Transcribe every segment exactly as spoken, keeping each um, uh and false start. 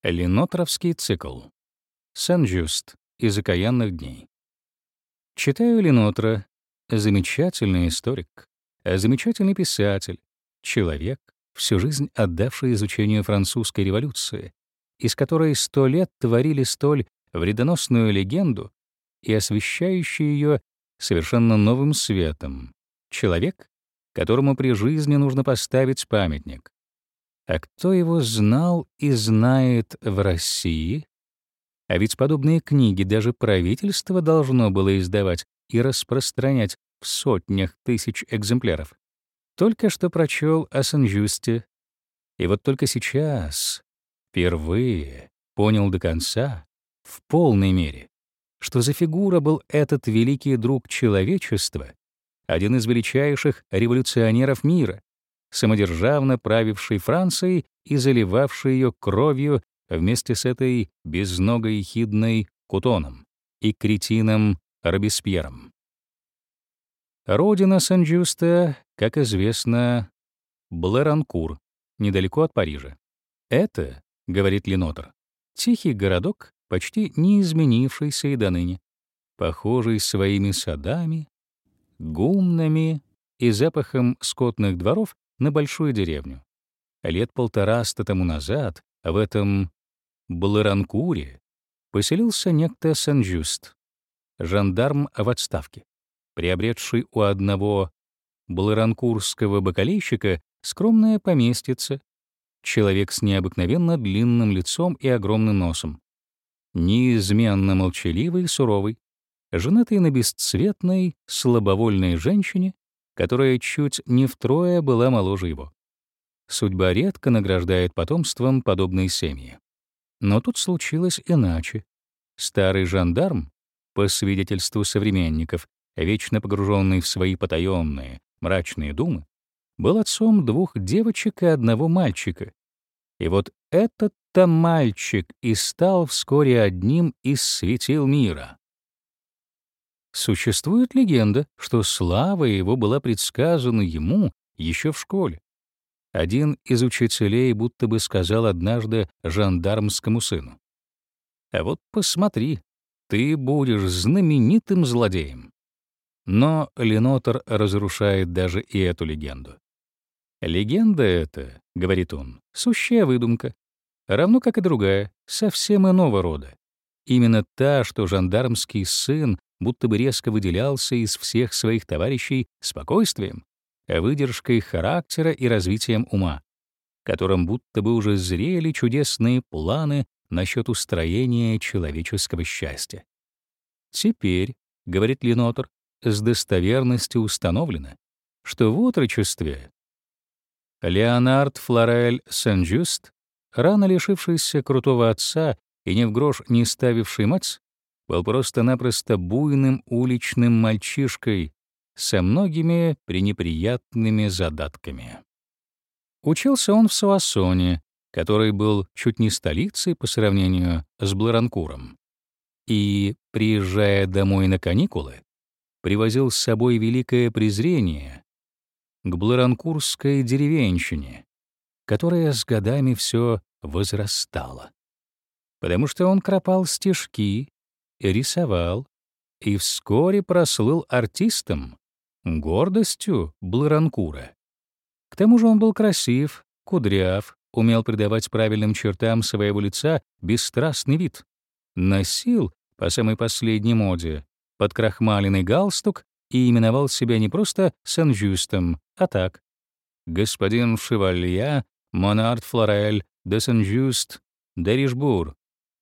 Ленотровский цикл. Сен-Жюст из окаянных дней. Читаю Ленотра. Замечательный историк, замечательный писатель, человек, всю жизнь отдавший изучению французской революции, из которой сто лет творили столь вредоносную легенду и освещающий ее совершенно новым светом. Человек, которому при жизни нужно поставить памятник. А кто его знал и знает в России? А ведь подобные книги даже правительство должно было издавать и распространять в сотнях тысяч экземпляров. Только что прочел о Сен-Жюсте, и вот только сейчас, впервые, понял до конца, в полной мере, что за фигура был этот великий друг человечества, один из величайших революционеров мира, самодержавно правивший Францией и заливавший ее кровью вместе с этой безногой хидной Кутоном и кретином Робеспьером. Родина Сен-Жюста, как известно, Блэранкур, недалеко от Парижа. Это, говорит Ленотр, тихий городок, почти не изменившийся и доныне, похожий своими садами, гумнами и запахом скотных дворов на большую деревню. Лет полтораста тому назад в этом Блэранкуре поселился некто Сен-Жюст, жандарм в отставке, приобретший у одного блэранкурского бакалейщика скромное поместьице, человек с необыкновенно длинным лицом и огромным носом, неизменно молчаливый и суровый, женатый на бесцветной, слабовольной женщине, которая чуть не втрое была моложе его. Судьба редко награждает потомством подобные семьи. Но тут случилось иначе. Старый жандарм, по свидетельству современников, вечно погруженный в свои потаённые, мрачные думы, был отцом двух девочек и одного мальчика. И вот этот-то мальчик и стал вскоре одним из светил мира. Существует легенда, что слава его была предсказана ему еще в школе. Один из учителей будто бы сказал однажды жандармскому сыну: «А вот посмотри, ты будешь знаменитым злодеем». Но Ленотр разрушает даже и эту легенду. «Легенда эта, — говорит он, — сущая выдумка, равно как и другая, совсем иного рода. Именно та, что жандармский сын будто бы резко выделялся из всех своих товарищей спокойствием, выдержкой характера и развитием ума, которым будто бы уже зрели чудесные планы насчет устроения человеческого счастья. Теперь, — говорит Ленотр, — с достоверностью установлено, что в отрочестве Леонард Флорель Сен-Жюст, рано лишившийся крутого отца и ни в грош не ставивший мать, был просто-напросто буйным уличным мальчишкой со многими пренеприятными задатками. Учился он в Суассоне, который был чуть не столицей по сравнению с Блэранкуром, и, приезжая домой на каникулы, привозил с собой великое презрение к блэранкурской деревенщине, которая с годами все возрастала, потому что он кропал стишки, рисовал и вскоре прослыл артистом, гордостью Блэранкура. К тому же он был красив, кудряв, умел придавать правильным чертам своего лица бесстрастный вид, носил, по самой последней моде, подкрахмаленный галстук и именовал себя не просто Сен-Жюстом, а так: господин Шевалье Монард Флорель де Сен-Жюст де Ришбур.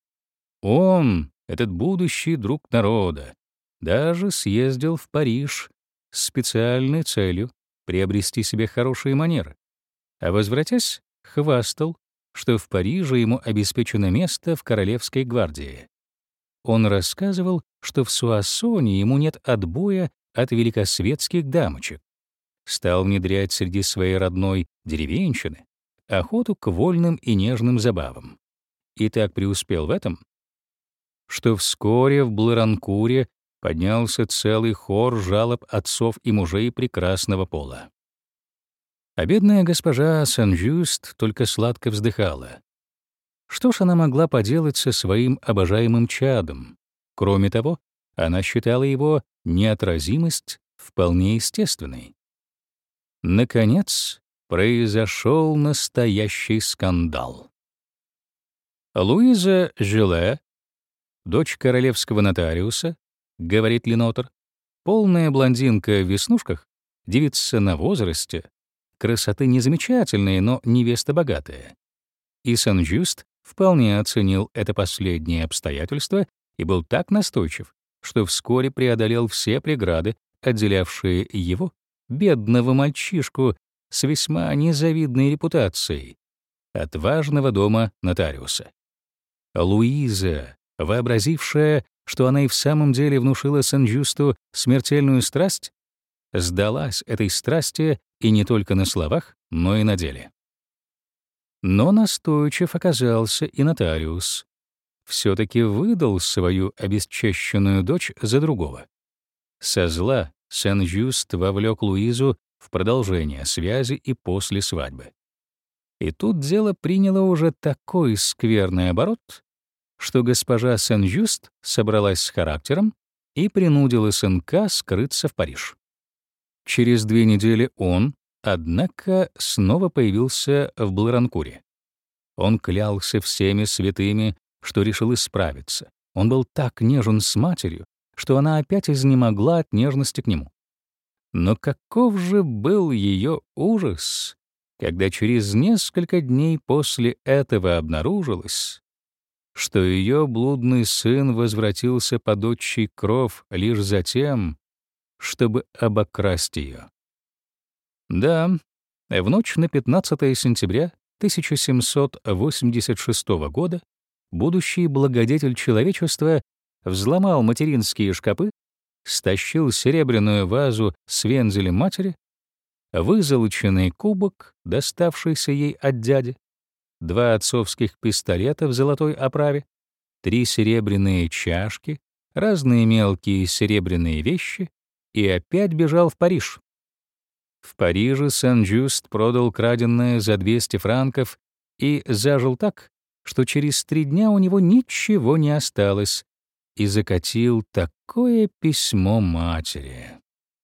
Он, этот будущий друг народа, даже съездил в Париж с специальной целью приобрести себе хорошие манеры, а возвратясь, хвастал, что в Париже ему обеспечено место в Королевской гвардии. Он рассказывал, что в Суассоне ему нет отбоя от великосветских дамочек. Стал внедрять среди своей родной деревенщины охоту к вольным и нежным забавам. И так преуспел в этом, что вскоре в Блэранкуре поднялся целый хор жалоб отцов и мужей прекрасного пола. А бедная госпожа Сен-Жюст только сладко вздыхала. Что ж она могла поделать со своим обожаемым чадом? Кроме того, она считала его неотразимость вполне естественной. Наконец, произошел настоящий скандал. Луиза Жиле, дочь королевского нотариуса, говорит Ленотр, полная блондинка в веснушках, девица на возрасте, красоты незамечательной, но невеста богатая. И Сен-Жюст вполне оценил это последнее обстоятельство и был так настойчив, что вскоре преодолел все преграды, отделявшие его, бедного мальчишку с весьма незавидной репутацией, от важного дома нотариуса. Луиза, вообразившая, что она и в самом деле внушила Сен-Жюсту смертельную страсть, сдалась этой страсти и не только на словах, но и на деле. Но настойчив оказался и нотариус. Все-таки выдал свою обесчещенную дочь за другого. Со зла Сен-Жюст вовлек Луизу в продолжение связи и после свадьбы. И тут дело приняло уже такой скверный оборот, что госпожа Сен-Жюст собралась с характером и принудила сынка скрыться в Париж. Через две недели он, однако, снова появился в Блэранкуре. Он клялся всеми святыми, что решил исправиться. Он был так нежен с матерью, что она опять изнемогла от нежности к нему. Но каков же был ее ужас, когда через несколько дней после этого обнаружилось, что ее блудный сын возвратился под отчий кров лишь за тем, чтобы обокрасть ее. Да, в ночь на пятнадцатое сентября тысяча семьсот восемьдесят шестого года будущий благодетель человечества взломал материнские шкапы, стащил серебряную вазу с вензелем матери, вызолоченный кубок, доставшийся ей от дяди, два отцовских пистолета в золотой оправе, три серебряные чашки, разные мелкие серебряные вещи и опять бежал в Париж. В Париже Сен-Жюст продал краденое за двести франков и зажил так, что через три дня у него ничего не осталось, и закатил такое письмо матери.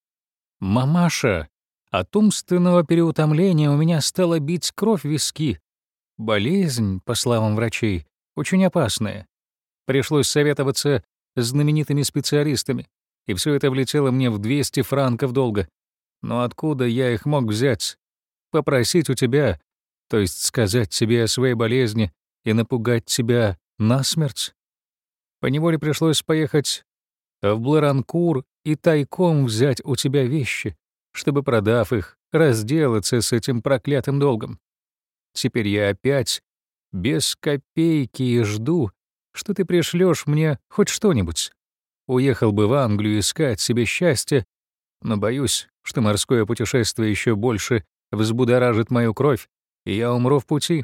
«Мамаша, от умственного переутомления у меня стала бить кровь в виски. Болезнь, по словам врачей, очень опасная. Пришлось советоваться с знаменитыми специалистами, и все это влетело мне в двести франков долга. Но откуда я их мог взять? Попросить у тебя, то есть сказать тебе о своей болезни и напугать тебя насмерть? Поневоле пришлось поехать в Блэранкур и тайком взять у тебя вещи, чтобы, продав их, разделаться с этим проклятым долгом. Теперь я опять без копейки и жду, что ты пришлешь мне хоть что-нибудь. Уехал бы в Англию искать себе счастье, но боюсь, что морское путешествие еще больше взбудоражит мою кровь, и я умру в пути».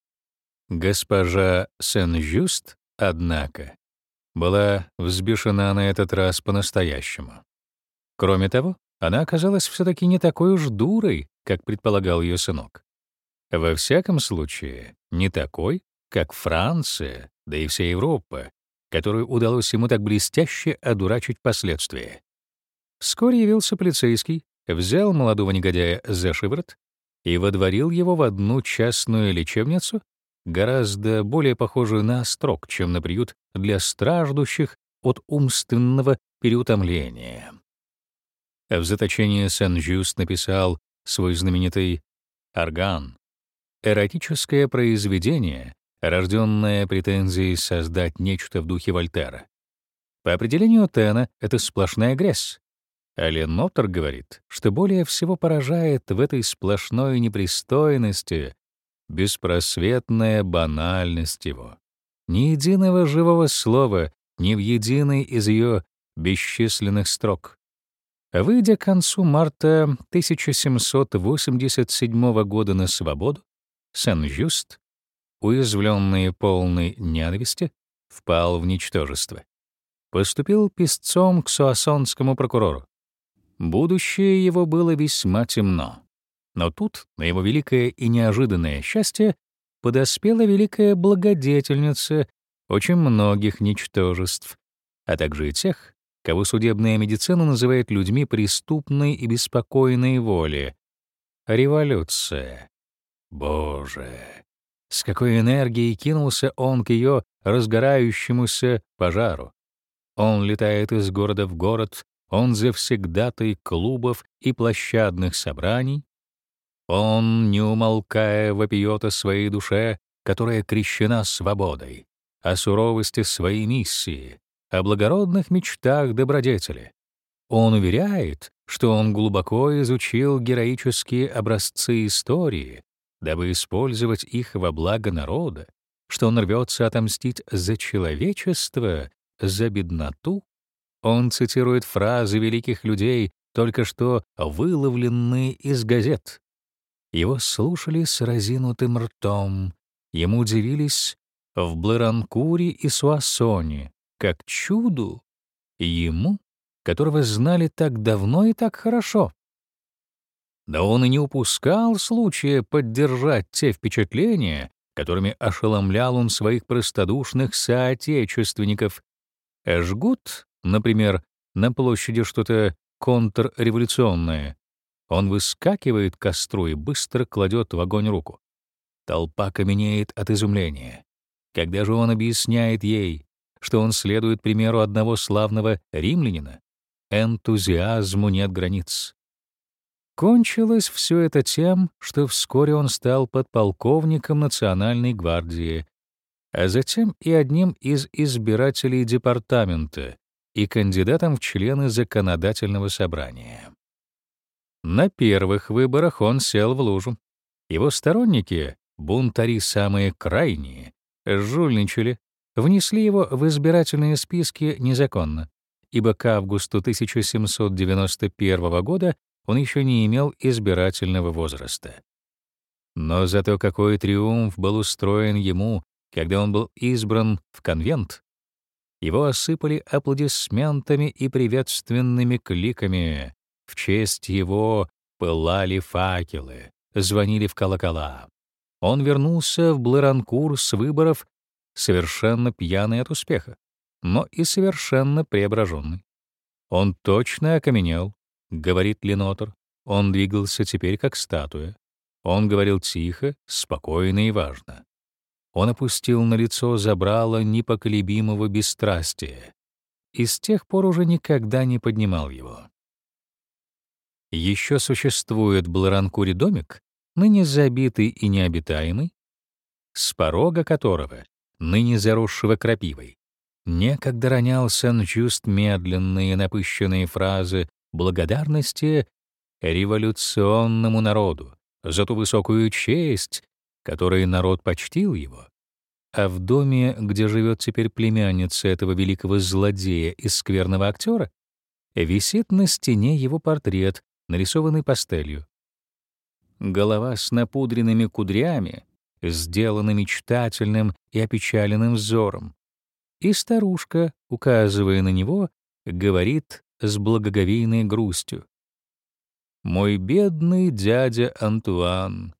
Госпожа Сен-Жюст, однако, была взбешена на этот раз по-настоящему. Кроме того, она оказалась все-таки не такой уж дурой, как предполагал ее сынок. Во всяком случае, не такой, как Франция, да и вся Европа, которую удалось ему так блестяще одурачить впоследствии. Вскоре явился полицейский, взял молодого негодяя за шиворот и водворил его в одну частную лечебницу, гораздо более похожую на острог, чем на приют для страждущих от умственного переутомления. В заточении Сен-Жюст написал свой знаменитый «Орган» — эротическое произведение, рожденное претензией создать нечто в духе Вольтера. По определению Тена это сплошная грязь. А Ленотр говорит, что более всего поражает в этой сплошной непристойности беспросветная банальность его. Ни единого живого слова, ни в единой из ее бесчисленных строк. Выйдя к концу марта тысяча семьсот восемьдесят седьмого года на свободу, Сен-Жюст, уязвленный полной ненависти, впал в ничтожество. Поступил писцом к суассонскому прокурору. Будущее его было весьма темно. Но тут, на его великое и неожиданное счастье, подоспела великая благодетельница очень многих ничтожеств, а также и тех, кого судебная медицина называет людьми преступной и беспокойной воли. Революция. Боже! С какой энергией кинулся он к ее разгорающемуся пожару. Он летает из города в город, он завсегдатай клубов и площадных собраний. Он, не умолкая, вопиет о своей душе, которая крещена свободой, о суровости своей миссии, о благородных мечтах добродетели. Он уверяет, что он глубоко изучил героические образцы истории, дабы использовать их во благо народа, что он рвется отомстить за человечество, за бедноту. Он цитирует фразы великих людей, только что выловленные из газет. Его слушали с разинутым ртом, ему удивились в Блэранкуре и Суассоне, как чуду, ему, которого знали так давно и так хорошо. Да он и не упускал случая поддержать те впечатления, которыми ошеломлял он своих простодушных соотечественников. Жгут, например, на площади что-то контрреволюционное. Он выскакивает к костру и быстро кладет в огонь руку. Толпа каменеет от изумления. Когда же он объясняет ей, что он следует примеру одного славного римлянина, энтузиазму нет границ. Кончилось все это тем, что вскоре он стал подполковником Национальной гвардии, а затем и одним из избирателей департамента и кандидатом в члены законодательного собрания. На первых выборах он сел в лужу. Его сторонники, бунтари самые крайние, жульничали, внесли его в избирательные списки незаконно, ибо к августу тысяча семьсот девяносто первого года он еще не имел избирательного возраста. Но зато какой триумф был устроен ему, когда он был избран в конвент. Его осыпали аплодисментами и приветственными кликами. В честь его пылали факелы, звонили в колокола. Он вернулся в Блэранкур с выборов совершенно пьяный от успеха, но и совершенно преображенный. Он точно окаменел, говорит Ленотр. Он двигался теперь как статуя. Он говорил тихо, спокойно и важно. Он опустил на лицо забрало непоколебимого бесстрастия и с тех пор уже никогда не поднимал его. Еще существует в Блэранкуре домик, ныне забитый и необитаемый, с порога которого, ныне заросшего крапивой, некогда ронял Сен-Жюст медленные напыщенные фразы благодарности революционному народу за ту высокую честь, которой народ почтил его. А в доме, где живет теперь племянница этого великого злодея и скверного актера, висит на стене его портрет, нарисованный пастелью. Голова с напудренными кудрями, сделана мечтательным и опечаленным взором, и старушка, указывая на него, говорит с благоговейной грустью: «Мой бедный дядя Антуан».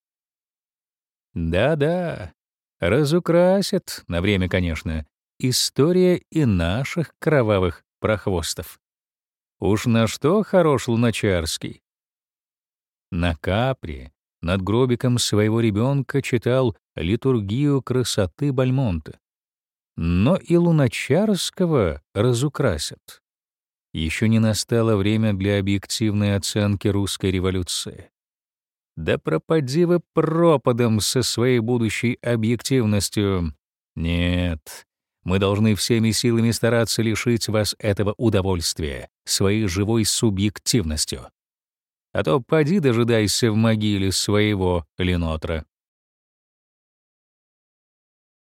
Да-да, разукрасит, на время, конечно, история и наших кровавых прохвостов. Уж на что хорош Луначарский. На Капри над гробиком своего ребенка читал литургию красоты Бальмонта. Но и Луначарского разукрасят. Еще не настало время для объективной оценки русской революции. Да пропади вы пропадом со своей будущей объективностью. Нет, мы должны всеми силами стараться лишить вас этого удовольствия своей живой субъективностью. А то поди дожидайся в могиле своего Ленотра.